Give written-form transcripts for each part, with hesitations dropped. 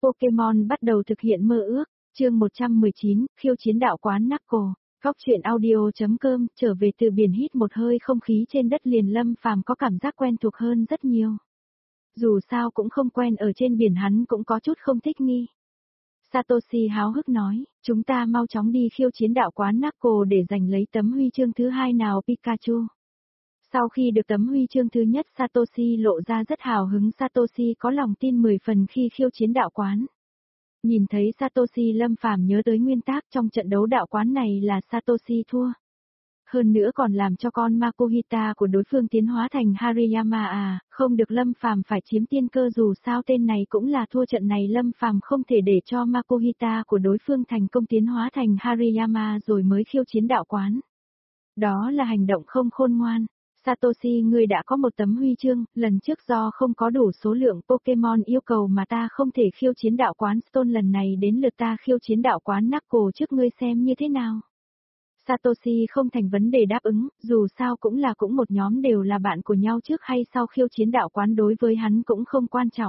Pokemon bắt đầu thực hiện mơ ước, chương 119, khiêu chiến đạo quán Knuckle. Góc truyện audio.com, trở về từ biển hít một hơi không khí trên đất liền Lâm Phàm có cảm giác quen thuộc hơn rất nhiều. Dù sao cũng không quen ở trên biển hắn cũng có chút không thích nghi. Satoshi háo hức nói, chúng ta mau chóng đi khiêu chiến đạo quán Knuckle để giành lấy tấm huy chương thứ 2 nào Pikachu. Sau khi được tấm huy chương thứ nhất Satoshi lộ ra rất hào hứng, Satoshi có lòng tin 10 phần khi khiêu chiến đạo quán. Nhìn thấy Satoshi Lâm Phàm nhớ tới nguyên tắc trong trận đấu đạo quán này là Satoshi thua. Hơn nữa còn làm cho con Makuhita của đối phương tiến hóa thành Hariyama không được Lâm Phàm phải chiếm tiên cơ dù sao tên này cũng là thua trận này Lâm Phàm không thể để cho Makuhita của đối phương thành công tiến hóa thành Hariyama rồi mới khiêu chiến đạo quán. Đó là hành động không khôn ngoan. Satoshi ngươi đã có một tấm huy chương, lần trước do không có đủ số lượng Pokemon yêu cầu mà ta không thể khiêu chiến đạo quán Stone, lần này đến lượt ta khiêu chiến đạo quán Knuckle trước ngươi xem như thế nào. Satoshi không thành vấn đề đáp ứng, dù sao cũng một nhóm đều là bạn của nhau trước hay sau khiêu chiến đạo quán đối với hắn cũng không quan trọng.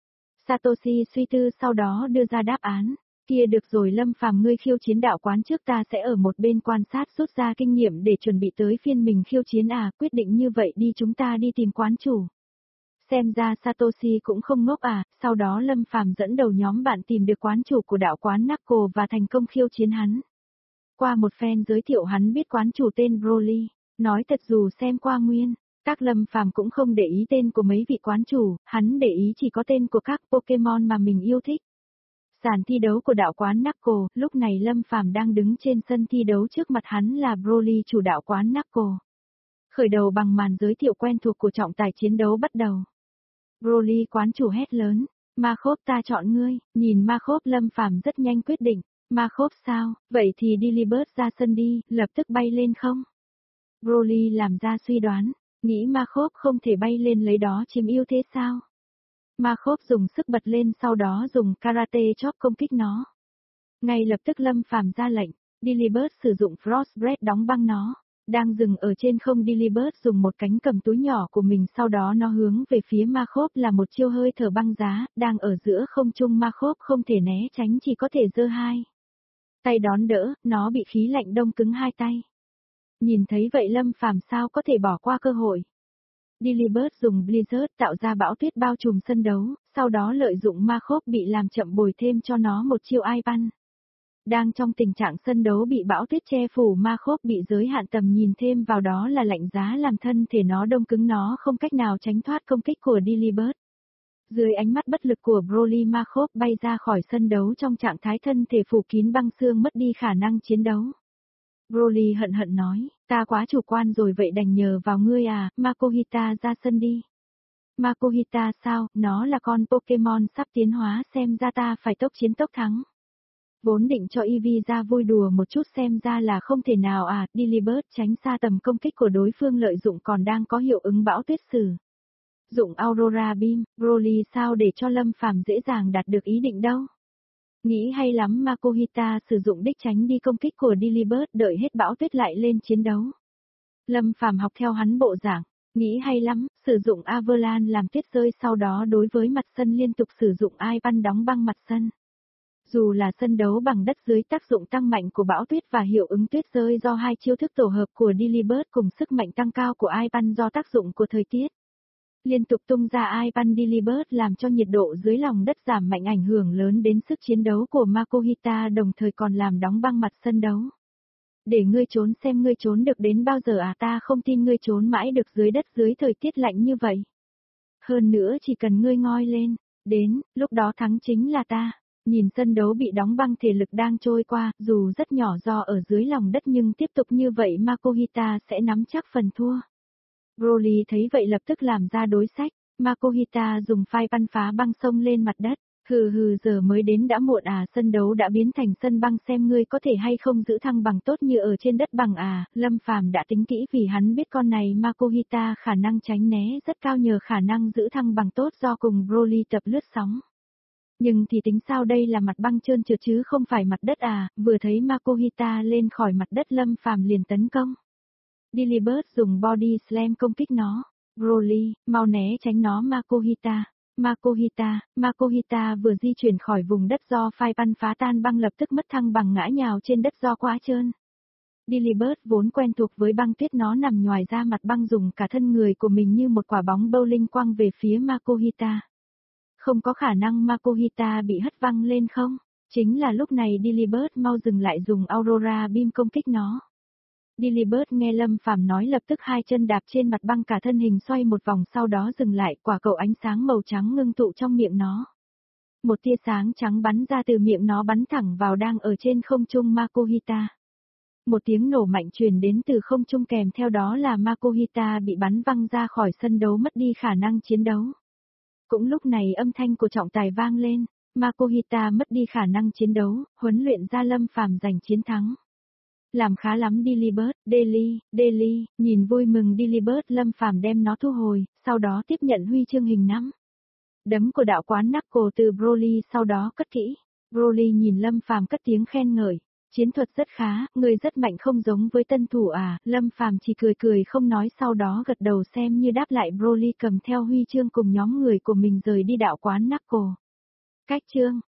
Satoshi suy tư sau đó đưa ra đáp án. Kia được rồi Lâm Phàm ngươi khiêu chiến đạo quán trước ta sẽ ở một bên quan sát rút ra kinh nghiệm để chuẩn bị tới phiên mình khiêu chiến quyết định như vậy đi chúng ta đi tìm quán chủ. Xem ra Satoshi cũng không ngốc sau đó Lâm Phàm dẫn đầu nhóm bạn tìm được quán chủ của đạo quán Knuckle và thành công khiêu chiến hắn. Qua một phen giới thiệu hắn biết quán chủ tên Broly, nói thật dù xem qua nguyên, các Lâm Phàm cũng không để ý tên của mấy vị quán chủ, hắn để ý chỉ có tên của các Pokemon mà mình yêu thích. Sàn thi đấu của đạo quán Knuckle, lúc này Lâm Phàm đang đứng trên sân thi đấu trước mặt hắn là Broly chủ đạo quán Knuckle. Khởi đầu bằng màn giới thiệu quen thuộc của trọng tài chiến đấu bắt đầu. Broly quán chủ hét lớn, Makhop ta chọn ngươi, nhìn Makhop Lâm Phàm rất nhanh quyết định, Makhop sao, vậy thì Delibird ra sân đi, lập tức bay lên không? Broly làm ra suy đoán, nghĩ Makhop không thể bay lên lấy đó chiếm ưu thế sao? Makhop dùng sức bật lên sau đó dùng karate chop công kích nó. Ngay lập tức Lâm Phàm ra lệnh, Delibird sử dụng Frost Breath đóng băng nó. Đang dừng ở trên không Delibird dùng một cánh cầm túi nhỏ của mình sau đó nó hướng về phía Makhop là một chiêu hơi thở băng giá, đang ở giữa không trung Makhop không thể né tránh chỉ có thể giơ hai tay đón đỡ, nó bị khí lạnh đông cứng hai tay. Nhìn thấy vậy Lâm Phàm sao có thể bỏ qua cơ hội. Delibird dùng Blizzard tạo ra bão tuyết bao trùm sân đấu, sau đó lợi dụng Makhop bị làm chậm bồi thêm cho nó một chiêu ai bắn. Đang trong tình trạng sân đấu bị bão tuyết che phủ Makhop bị giới hạn tầm nhìn thêm vào đó là lạnh giá làm thân thể nó đông cứng nó không cách nào tránh thoát công kích của Delibird. Dưới ánh mắt bất lực của Broly Makhop bay ra khỏi sân đấu trong trạng thái thân thể phủ kín băng xương mất đi khả năng chiến đấu. Broly hận hận nói, ta quá chủ quan rồi vậy đành nhờ vào ngươi Makuhita ra sân đi. Makuhita sao, nó là con Pokemon sắp tiến hóa xem ra ta phải tốc chiến tốc thắng. Vốn định cho Eevee ra vui đùa một chút xem ra là không thể nào Delibird tránh xa tầm công kích của đối phương lợi dụng còn đang có hiệu ứng bão tuyết sử. Dụng Aurora Beam, Broly sao để cho Lâm Phàm dễ dàng đạt được ý định đâu. Nghĩ hay lắm Makuhita sử dụng đích tránh đi công kích của Delibird đợi hết bão tuyết lại lên chiến đấu. Lâm Phàm học theo hắn bộ dạng, nghĩ hay lắm, sử dụng Avalanche làm tuyết rơi sau đó đối với mặt sân liên tục sử dụng ai bắn đóng băng mặt sân. Dù là sân đấu bằng đất dưới tác dụng tăng mạnh của bão tuyết và hiệu ứng tuyết rơi do hai chiêu thức tổ hợp của Delibird cùng sức mạnh tăng cao của ai bắn do tác dụng của thời tiết. Liên tục tung ra ai bắn Delibird làm cho nhiệt độ dưới lòng đất giảm mạnh ảnh hưởng lớn đến sức chiến đấu của Makuhita đồng thời còn làm đóng băng mặt sân đấu. Để ngươi trốn xem ngươi trốn được đến bao giờ ta không tin ngươi trốn mãi được dưới đất dưới thời tiết lạnh như vậy. Hơn nữa chỉ cần ngươi ngoi lên, đến, lúc đó thắng chính là ta. Nhìn sân đấu bị đóng băng thể lực đang trôi qua, dù rất nhỏ do ở dưới lòng đất nhưng tiếp tục như vậy Makuhita sẽ nắm chắc phần thua. Broly thấy vậy lập tức làm ra đối sách, Makuhita dùng phai bắn phá băng sông lên mặt đất, hừ giờ mới đến đã muộn sân đấu đã biến thành sân băng xem ngươi có thể hay không giữ thăng bằng tốt như ở trên đất bằng Lâm Phàm đã tính kỹ vì hắn biết con này Makuhita khả năng tránh né rất cao nhờ khả năng giữ thăng bằng tốt do cùng Broly tập lướt sóng. Nhưng thì tính sao đây là mặt băng trơn trượt chứ không phải mặt đất vừa thấy Makuhita lên khỏi mặt đất Lâm Phàm liền tấn công. Delibird dùng Body Slam công kích nó, Broly, mau né tránh nó Makuhita. Makohita vừa di chuyển khỏi vùng đất do phai băng phá tan băng lập tức mất thăng bằng ngã nhào trên đất do quá trơn. Dilibert vốn quen thuộc với băng tuyết nó nằm nhoài ra mặt băng dùng cả thân người của mình như một quả bóng bowling quăng về phía Makohita. Không có khả năng Makohita bị hất văng lên không? Chính là lúc này Dilibert mau dừng lại dùng Aurora Beam công kích nó. Dilibert nghe Lâm Phàm nói lập tức hai chân đạp trên mặt băng cả thân hình xoay một vòng sau đó dừng lại quả cầu ánh sáng màu trắng ngưng tụ trong miệng nó. Một tia sáng trắng bắn ra từ miệng nó bắn thẳng vào đang ở trên không trung Makohita. Một tiếng nổ mạnh truyền đến từ không trung kèm theo đó là Makohita bị bắn văng ra khỏi sân đấu mất đi khả năng chiến đấu. Cũng lúc này âm thanh của trọng tài vang lên, Makohita mất đi khả năng chiến đấu, huấn luyện ra Lâm Phàm giành chiến thắng. Làm khá lắm Dilibert, Deli, nhìn vui mừng Dilibert Lâm Phàm đem nó thu hồi, sau đó tiếp nhận huy chương hình nắm. Đấm của đạo quán Knuckle từ Broly sau đó cất kỹ. Broly nhìn Lâm Phàm cất tiếng khen ngợi. Chiến thuật rất khá, người rất mạnh không giống với tân thủ à, Lâm Phàm chỉ cười không nói sau đó gật đầu xem như đáp lại Broly cầm theo huy chương cùng nhóm người của mình rời đi đạo quán Knuckle. Cách chương